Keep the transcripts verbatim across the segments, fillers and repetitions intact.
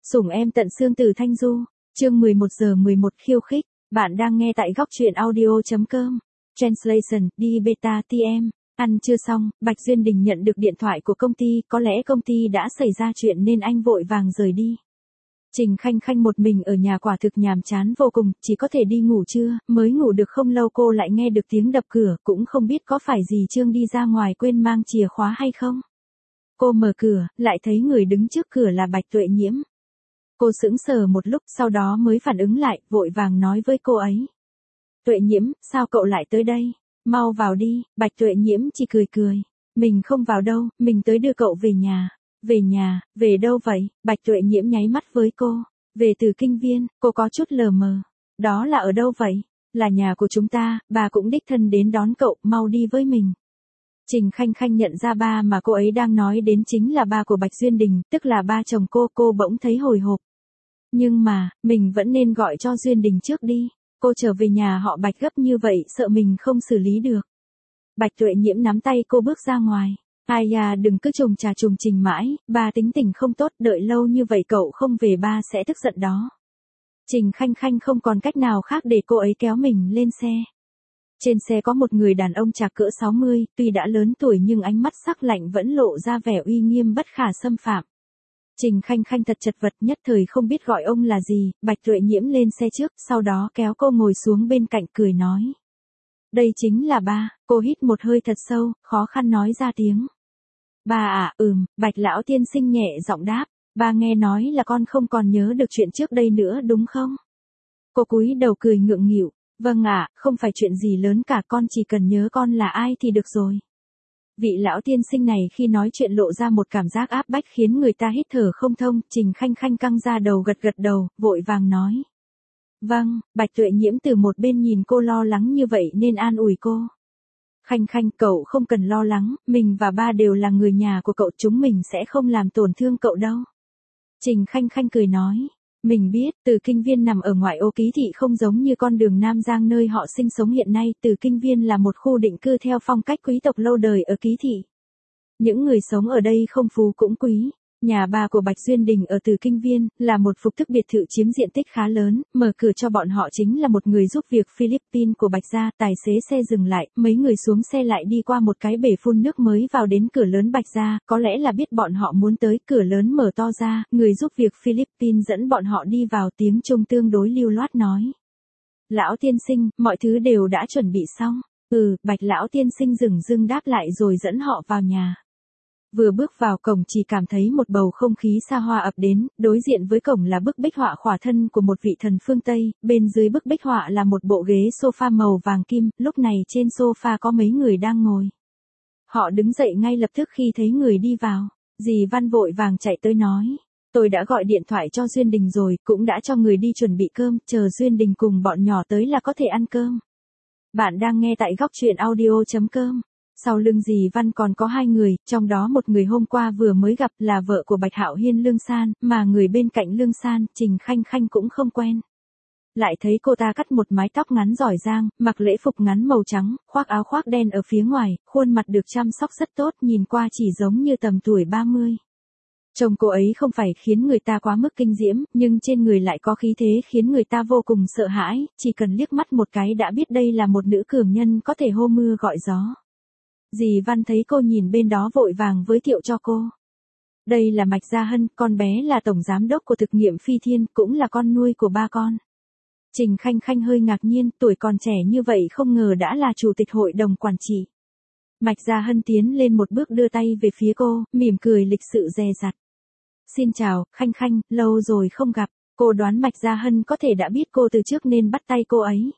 Sủng em tận xương từ Thanh Du, chương mười một giờ mười một khiêu khích, bạn đang nghe tại góc truyện audio.com. Translation, đi beta tê em. Ăn chưa xong, Bạch Duyên Đình nhận được điện thoại của công ty, có lẽ công ty đã xảy ra chuyện nên anh vội vàng rời đi. Trình Khanh Khanh một mình ở nhà quả thực nhàm chán vô cùng, chỉ có thể đi ngủ trưa, mới ngủ được không lâu cô lại nghe được tiếng đập cửa, cũng không biết có phải dì Trương đi ra ngoài quên mang chìa khóa hay không. Cô mở cửa, lại thấy người đứng trước cửa là Bạch Tuệ Nhiễm. Cô sững sờ một lúc, sau đó mới phản ứng lại, vội vàng nói với cô ấy. Tuệ Nhiễm, sao cậu lại tới đây? Mau vào đi. Bạch Tuệ Nhiễm chỉ cười cười. Mình không vào đâu, mình tới đưa cậu về nhà. Về nhà, về đâu vậy? Bạch Tuệ Nhiễm nháy mắt với cô. Về từ Kinh Viên, cô có chút lờ mờ. Đó là ở đâu vậy? Là nhà của chúng ta, bà cũng đích thân đến đón cậu, mau đi với mình. Trình Khanh Khanh nhận ra ba mà cô ấy đang nói đến chính là ba của Bạch Duyên Đình, tức là ba chồng cô, cô bỗng thấy hồi hộp. Nhưng mà, mình vẫn nên gọi cho Duyên Đình trước đi. Cô trở về nhà họ Bạch gấp như vậy, sợ mình không xử lý được. Bạch Tuệ Nhiễm nắm tay cô bước ra ngoài. Ai à, đừng cứ trùng trà trùng trình mãi, ba tính tình không tốt, đợi lâu như vậy cậu không về ba sẽ tức giận đó. Trình Khanh Khanh không còn cách nào khác để cô ấy kéo mình lên xe. Trên xe có một người đàn ông trạc cỡ sáu mươi, tuy đã lớn tuổi nhưng ánh mắt sắc lạnh vẫn lộ ra vẻ uy nghiêm bất khả xâm phạm. Trình Khanh Khanh thật chật vật, nhất thời không biết gọi ông là gì. Bạch Tuệ Nhiễm lên xe trước, sau đó kéo cô ngồi xuống bên cạnh cười nói. Đây chính là ba. Cô hít một hơi thật sâu, khó khăn nói ra tiếng. Ba à, ừm, Bạch lão tiên sinh nhẹ giọng đáp. Ba nghe nói là con không còn nhớ được chuyện trước đây nữa đúng không? Cô cúi đầu cười ngượng nghịu. Vâng ạ, không phải chuyện gì lớn cả, con chỉ cần nhớ con là ai thì được rồi. Vị lão tiên sinh này khi nói chuyện lộ ra một cảm giác áp bách khiến người ta hít thở không thông. Trình Khanh Khanh căng ra đầu gật gật đầu, vội vàng nói. Vâng. Bạch Tuệ Nhiễm từ một bên nhìn cô lo lắng như vậy nên an ủi cô. Khanh Khanh, cậu không cần lo lắng, mình và ba đều là người nhà của cậu, chúng mình sẽ không làm tổn thương cậu đâu. Trình Khanh Khanh cười nói. Mình biết, Từ Kinh Viên nằm ở ngoại ô ký thị, không giống như con đường Nam Giang nơi họ sinh sống hiện nay. Từ Kinh Viên là một khu định cư theo phong cách quý tộc lâu đời ở ký thị. Những người sống ở đây không phú cũng quý. Nhà ba của Bạch Duyên Đình ở Từ Kinh Viên là một phục thức biệt thự chiếm diện tích khá lớn, mở cửa cho bọn họ chính là một người giúp việc Philippines của Bạch gia. Tài xế xe dừng lại, mấy người xuống xe lại đi qua một cái bể phun nước mới vào đến cửa lớn Bạch gia, có lẽ là biết bọn họ muốn tới, cửa lớn mở to ra, người giúp việc Philippines dẫn bọn họ đi vào, tiếng Trung tương đối lưu loát nói. Lão tiên sinh, mọi thứ đều đã chuẩn bị xong. Ừ, Bạch lão tiên sinh dừng dưng đáp lại rồi dẫn họ vào nhà. Vừa bước vào cổng chỉ cảm thấy một bầu không khí xa hoa ập đến, đối diện với cổng là bức bích họa khỏa thân của một vị thần phương Tây, bên dưới bức bích họa là một bộ ghế sofa màu vàng kim, lúc này trên sofa có mấy người đang ngồi. Họ đứng dậy ngay lập tức khi thấy người đi vào, dì Văn vội vàng chạy tới nói. Tôi đã gọi điện thoại cho Duyên Đình rồi, cũng đã cho người đi chuẩn bị cơm, chờ Duyên Đình cùng bọn nhỏ tới là có thể ăn cơm. Bạn đang nghe tại góc truyện audio.com. Sau lưng dì Văn còn có hai người, trong đó một người hôm qua vừa mới gặp là vợ của Bạch Hạo Hiên Lương San, mà người bên cạnh Lương San, Trình Khanh Khanh cũng không quen. Lại thấy cô ta cắt một mái tóc ngắn giỏi giang, mặc lễ phục ngắn màu trắng, khoác áo khoác đen ở phía ngoài, khuôn mặt được chăm sóc rất tốt, nhìn qua chỉ giống như tầm tuổi ba mươi. Trông cô ấy không phải khiến người ta quá mức kinh diễm, nhưng trên người lại có khí thế khiến người ta vô cùng sợ hãi, chỉ cần liếc mắt một cái đã biết đây là một nữ cường nhân có thể hô mưa gọi gió. Dì Văn thấy cô nhìn bên đó vội vàng giới thiệu cho cô. Đây là Mạch Gia Hân, con bé là tổng giám đốc của thực nghiệm Phi Thiên, cũng là con nuôi của ba con. Trình Khanh Khanh hơi ngạc nhiên, tuổi còn trẻ như vậy không ngờ đã là chủ tịch hội đồng quản trị. Mạch Gia Hân tiến lên một bước đưa tay về phía cô, mỉm cười lịch sự dè dặt. Xin chào, Khanh Khanh, lâu rồi không gặp. Cô đoán Mạch Gia Hân có thể đã biết cô từ trước nên bắt tay cô ấy.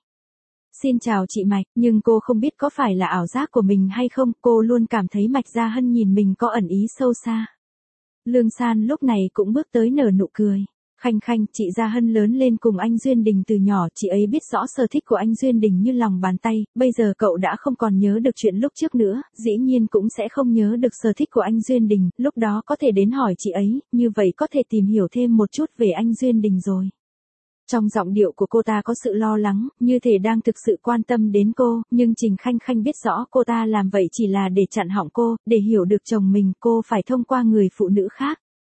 Xin chào chị Mạch, nhưng cô không biết có phải là ảo giác của mình hay không, cô luôn cảm thấy Mạch Gia Hân nhìn mình có ẩn ý sâu xa. Lương San lúc này cũng bước tới nở nụ cười. Khanh Khanh, chị Gia Hân lớn lên cùng anh Duyên Đình từ nhỏ, chị ấy biết rõ sở thích của anh Duyên Đình như lòng bàn tay, bây giờ cậu đã không còn nhớ được chuyện lúc trước nữa, dĩ nhiên cũng sẽ không nhớ được sở thích của anh Duyên Đình, lúc đó có thể đến hỏi chị ấy, như vậy có thể tìm hiểu thêm một chút về anh Duyên Đình rồi. Trong giọng điệu của cô ta có sự lo lắng, như thể đang thực sự quan tâm đến cô, nhưng Trình Khanh Khanh biết rõ cô ta làm vậy chỉ là để chặn họng cô, để hiểu được chồng mình, cô phải thông qua người phụ nữ khác.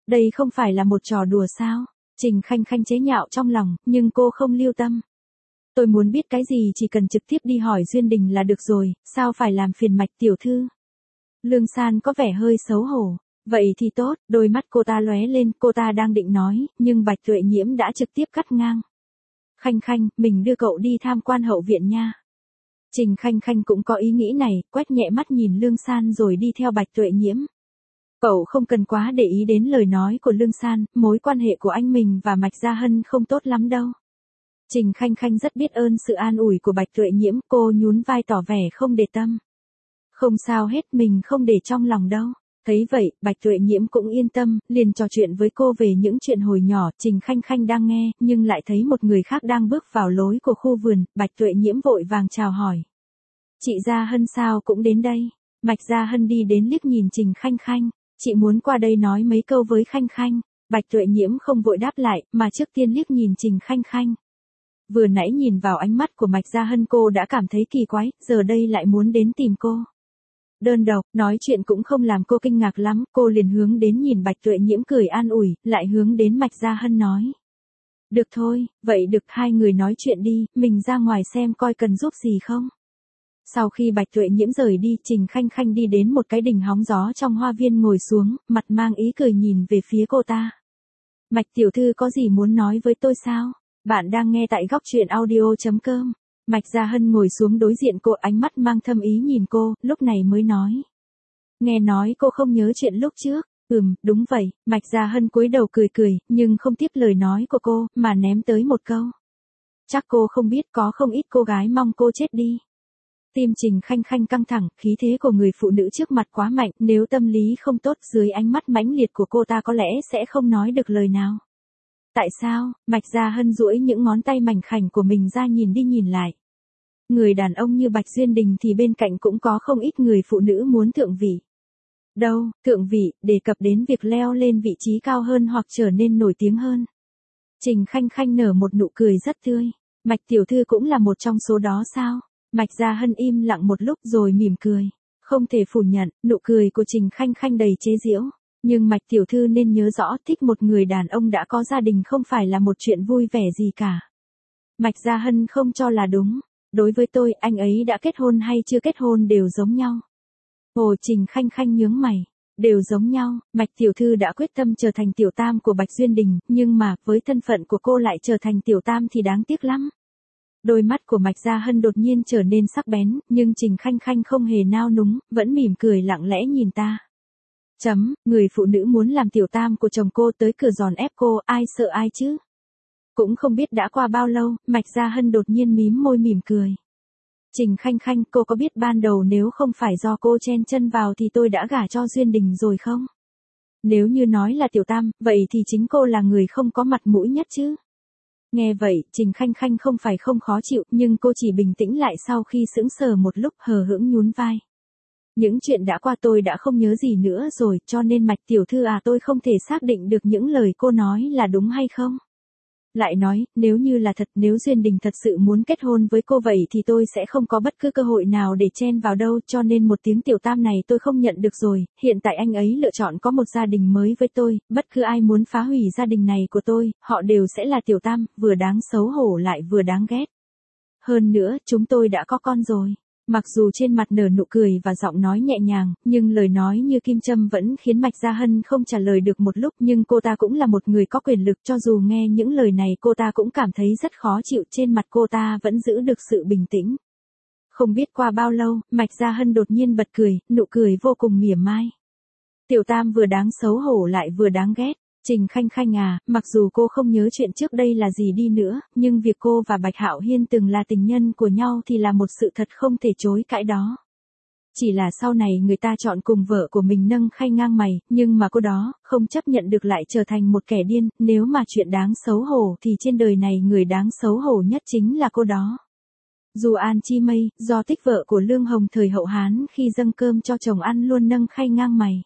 Đây không phải là một trò đùa sao? Trình Khanh Khanh chế nhạo trong lòng, nhưng cô không lưu tâm. Tôi muốn biết cái gì chỉ cần trực tiếp đi hỏi Duyên Đình là được rồi, sao phải làm phiền Mạch tiểu thư? Lương San có vẻ hơi xấu hổ. Vậy thì tốt, đôi mắt cô ta lóe lên, cô ta đang định nói, nhưng Bạch Tuệ Nhiễm đã trực tiếp cắt ngang. Khanh Khanh, mình đưa cậu đi tham quan hậu viện nha. Trình Khanh Khanh cũng có ý nghĩ này, quét nhẹ mắt nhìn Lương San rồi đi theo Bạch Tuệ Nhiễm. Cậu không cần quá để ý đến lời nói của Lương San, mối quan hệ của anh mình và Mạch Gia Hân không tốt lắm đâu. Trình Khanh Khanh rất biết ơn sự an ủi của Bạch Tuệ Nhiễm, cô nhún vai tỏ vẻ không để tâm. Không sao hết, mình không để trong lòng đâu. Thấy vậy, Bạch Tuệ Nhiễm cũng yên tâm, liền trò chuyện với cô về những chuyện hồi nhỏ. Trình Khanh Khanh đang nghe, nhưng lại thấy một người khác đang bước vào lối của khu vườn. Bạch Tuệ Nhiễm vội vàng chào hỏi. Chị Gia Hân sao cũng đến đây? Mạch Gia Hân đi đến liếc nhìn Trình Khanh Khanh. Chị muốn qua đây nói mấy câu với Khanh Khanh. Bạch Tuệ Nhiễm không vội đáp lại, mà trước tiên liếc nhìn Trình Khanh Khanh. Vừa nãy nhìn vào ánh mắt của Mạch Gia Hân cô đã cảm thấy kỳ quái, giờ đây lại muốn đến tìm cô. Đơn độc, nói chuyện cũng không làm cô kinh ngạc lắm, cô liền hướng đến nhìn Bạch Tuệ Nhiễm cười an ủi, lại hướng đến Mạch Gia Hân nói. Được thôi, vậy được, hai người nói chuyện đi, mình ra ngoài xem coi cần giúp gì không. Sau khi Bạch Tuệ Nhiễm rời đi, Trình Khanh Khanh đi đến một cái đình hóng gió trong hoa viên ngồi xuống, mặt mang ý cười nhìn về phía cô ta. Mạch tiểu thư có gì muốn nói với tôi sao? Bạn đang nghe tại góc truyện audio chấm com. Mạch Gia Hân ngồi xuống đối diện cô, ánh mắt mang thâm ý nhìn cô, lúc này mới nói. Nghe nói cô không nhớ chuyện lúc trước. Ừm, đúng vậy. Mạch Gia Hân cúi đầu cười cười, nhưng không tiếp lời nói của cô, mà ném tới một câu. Chắc cô không biết có không ít cô gái mong cô chết đi. Tim Trình Khanh Khanh căng thẳng, khí thế của người phụ nữ trước mặt quá mạnh, nếu tâm lý không tốt dưới ánh mắt mãnh liệt của cô ta có lẽ sẽ không nói được lời nào. Tại sao? Mạch Gia Hân duỗi những ngón tay mảnh khảnh của mình ra nhìn đi nhìn lại. Người đàn ông như Bạch Duyên Đình thì bên cạnh cũng có không ít người phụ nữ muốn thượng vị. Đâu, thượng vị, đề cập đến việc leo lên vị trí cao hơn hoặc trở nên nổi tiếng hơn. Trình Khanh Khanh nở một nụ cười rất tươi. Mạch tiểu thư cũng là một trong số đó sao? Mạch Gia Hân im lặng một lúc rồi mỉm cười. Không thể phủ nhận, nụ cười của Trình Khanh Khanh đầy chế giễu. Nhưng Mạch tiểu thư nên nhớ rõ, thích một người đàn ông đã có gia đình không phải là một chuyện vui vẻ gì cả. Mạch Gia Hân không cho là đúng. Đối với tôi, anh ấy đã kết hôn hay chưa kết hôn đều giống nhau. Ồ, Trình Khanh Khanh nhướng mày. Đều giống nhau, Mạch tiểu thư đã quyết tâm trở thành tiểu tam của Bạch Duyên Đình, nhưng mà, với thân phận của cô lại trở thành tiểu tam thì đáng tiếc lắm. Đôi mắt của Mạch Gia Hân đột nhiên trở nên sắc bén, nhưng Trình Khanh Khanh không hề nao núng, vẫn mỉm cười lặng lẽ nhìn ta. Chấm, người phụ nữ muốn làm tiểu tam của chồng cô tới cửa giòn ép cô, ai sợ ai chứ? Cũng không biết đã qua bao lâu, Mạch Gia Hân đột nhiên mím môi mỉm cười. Trình Khanh Khanh, cô có biết ban đầu nếu không phải do cô chen chân vào thì tôi đã gả cho Duyên Đình rồi không? Nếu như nói là tiểu tam, vậy thì chính cô là người không có mặt mũi nhất chứ? Nghe vậy, Trình Khanh Khanh không phải không khó chịu, nhưng cô chỉ bình tĩnh lại sau khi sững sờ một lúc, hờ hững nhún vai. Những chuyện đã qua tôi đã không nhớ gì nữa rồi, cho nên Mạch tiểu thư à, tôi không thể xác định được những lời cô nói là đúng hay không. Lại nói, nếu như là thật, nếu Duyên Đình thật sự muốn kết hôn với cô vậy thì tôi sẽ không có bất cứ cơ hội nào để chen vào đâu, cho nên một tiếng tiểu tam này tôi không nhận được rồi. Hiện tại anh ấy lựa chọn có một gia đình mới với tôi, bất cứ ai muốn phá hủy gia đình này của tôi, họ đều sẽ là tiểu tam, vừa đáng xấu hổ lại vừa đáng ghét. Hơn nữa, chúng tôi đã có con rồi. Mặc dù trên mặt nở nụ cười và giọng nói nhẹ nhàng, nhưng lời nói như kim châm vẫn khiến Mạch Gia Hân không trả lời được một lúc, nhưng cô ta cũng là một người có quyền lực, cho dù nghe những lời này cô ta cũng cảm thấy rất khó chịu, trên mặt cô ta vẫn giữ được sự bình tĩnh. Không biết qua bao lâu, Mạch Gia Hân đột nhiên bật cười, nụ cười vô cùng mỉa mai. Tiểu tam vừa đáng xấu hổ lại vừa đáng ghét. Trình Khanh Khanh à, mặc dù cô không nhớ chuyện trước đây là gì đi nữa, nhưng việc cô và Bạch Hạo Hiên từng là tình nhân của nhau thì là một sự thật không thể chối cãi đó. Chỉ là sau này người ta chọn cùng vợ của mình nâng khay ngang mày, nhưng mà cô đó, không chấp nhận được lại trở thành một kẻ điên, nếu mà chuyện đáng xấu hổ thì trên đời này người đáng xấu hổ nhất chính là cô đó. Dù An Chi Mây, do thích vợ của Lương Hồng thời Hậu Hán khi dâng cơm cho chồng ăn luôn nâng khay ngang mày.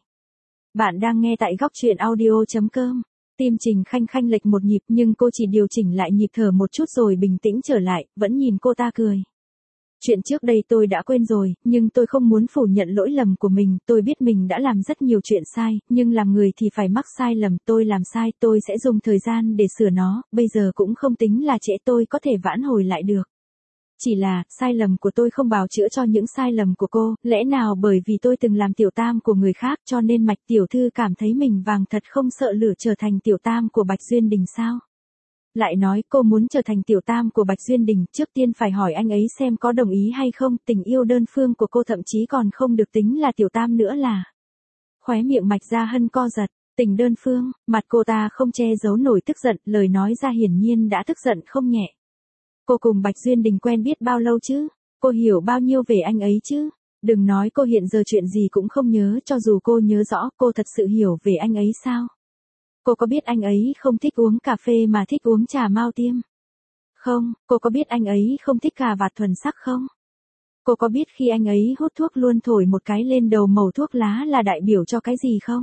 Bạn đang nghe tại góc truyện audio chấm com. Tim Trình Khanh Khanh lệch một nhịp nhưng cô chỉ điều chỉnh lại nhịp thở một chút rồi bình tĩnh trở lại, vẫn nhìn cô ta cười. Chuyện trước đây tôi đã quên rồi, nhưng tôi không muốn phủ nhận lỗi lầm của mình, tôi biết mình đã làm rất nhiều chuyện sai, nhưng làm người thì phải mắc sai lầm, tôi làm sai, tôi sẽ dùng thời gian để sửa nó, bây giờ cũng không tính là trễ, tôi có thể vãn hồi lại được. Chỉ là, sai lầm của tôi không bào chữa cho những sai lầm của cô, lẽ nào bởi vì tôi từng làm tiểu tam của người khác cho nên Mạch tiểu thư cảm thấy mình vàng thật không sợ lửa trở thành tiểu tam của Bạch Duyên Đình sao? Lại nói cô muốn trở thành tiểu tam của Bạch Duyên Đình, trước tiên phải hỏi anh ấy xem có đồng ý hay không, tình yêu đơn phương của cô thậm chí còn không được tính là tiểu tam nữa là. Khóe miệng Mạch Gia Hân co giật, tình đơn phương, mặt cô ta không che giấu nổi tức giận, lời nói ra hiển nhiên đã tức giận không nhẹ. Cô cùng Bạch Duyên Đình quen biết bao lâu chứ? Cô hiểu bao nhiêu về anh ấy chứ? Đừng nói cô hiện giờ chuyện gì cũng không nhớ, cho dù cô nhớ rõ, cô thật sự hiểu về anh ấy sao? Cô có biết anh ấy không thích uống cà phê mà thích uống trà mao tiêm? Không, cô có biết anh ấy không thích cà vạt thuần sắc không? Cô có biết khi anh ấy hút thuốc luôn thổi một cái lên đầu màu thuốc lá là đại biểu cho cái gì không?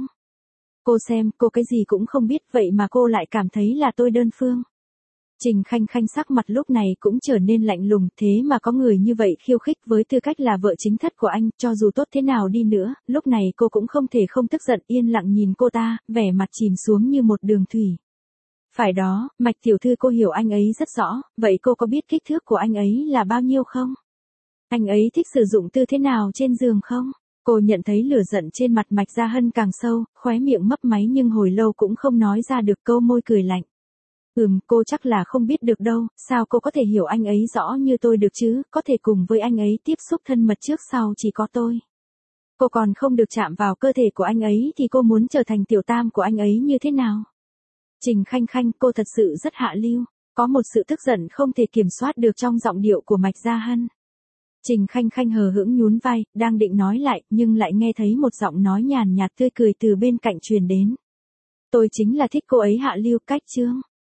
Cô xem, cô cái gì cũng không biết vậy mà cô lại cảm thấy là tôi đơn phương. Trình Khanh Khanh sắc mặt lúc này cũng trở nên lạnh lùng, thế mà có người như vậy khiêu khích với tư cách là vợ chính thất của anh, cho dù tốt thế nào đi nữa, lúc này cô cũng không thể không tức giận, yên lặng nhìn cô ta, vẻ mặt chìm xuống như một đường thủy. Phải đó, Mạch tiểu thư, cô hiểu anh ấy rất rõ, vậy cô có biết kích thước của anh ấy là bao nhiêu không? Anh ấy thích sử dụng tư thế nào trên giường không? Cô nhận thấy lửa giận trên mặt Mạch Gia Hân càng sâu, khóe miệng mấp máy nhưng hồi lâu cũng không nói ra được câu, môi cười lạnh. Ừm, cô chắc là không biết được đâu, sao cô có thể hiểu anh ấy rõ như tôi được chứ, có thể cùng với anh ấy tiếp xúc thân mật trước sau chỉ có tôi. Cô còn không được chạm vào cơ thể của anh ấy thì cô muốn trở thành tiểu tam của anh ấy như thế nào? Trình Khanh Khanh, cô thật sự rất hạ lưu, có một sự tức giận không thể kiểm soát được trong giọng điệu của Mạch Gia Hân. Trình Khanh Khanh hờ hững nhún vai, đang định nói lại, nhưng lại nghe thấy một giọng nói nhàn nhạt tươi cười từ bên cạnh truyền đến. Tôi chính là thích cô ấy hạ lưu, cách chương.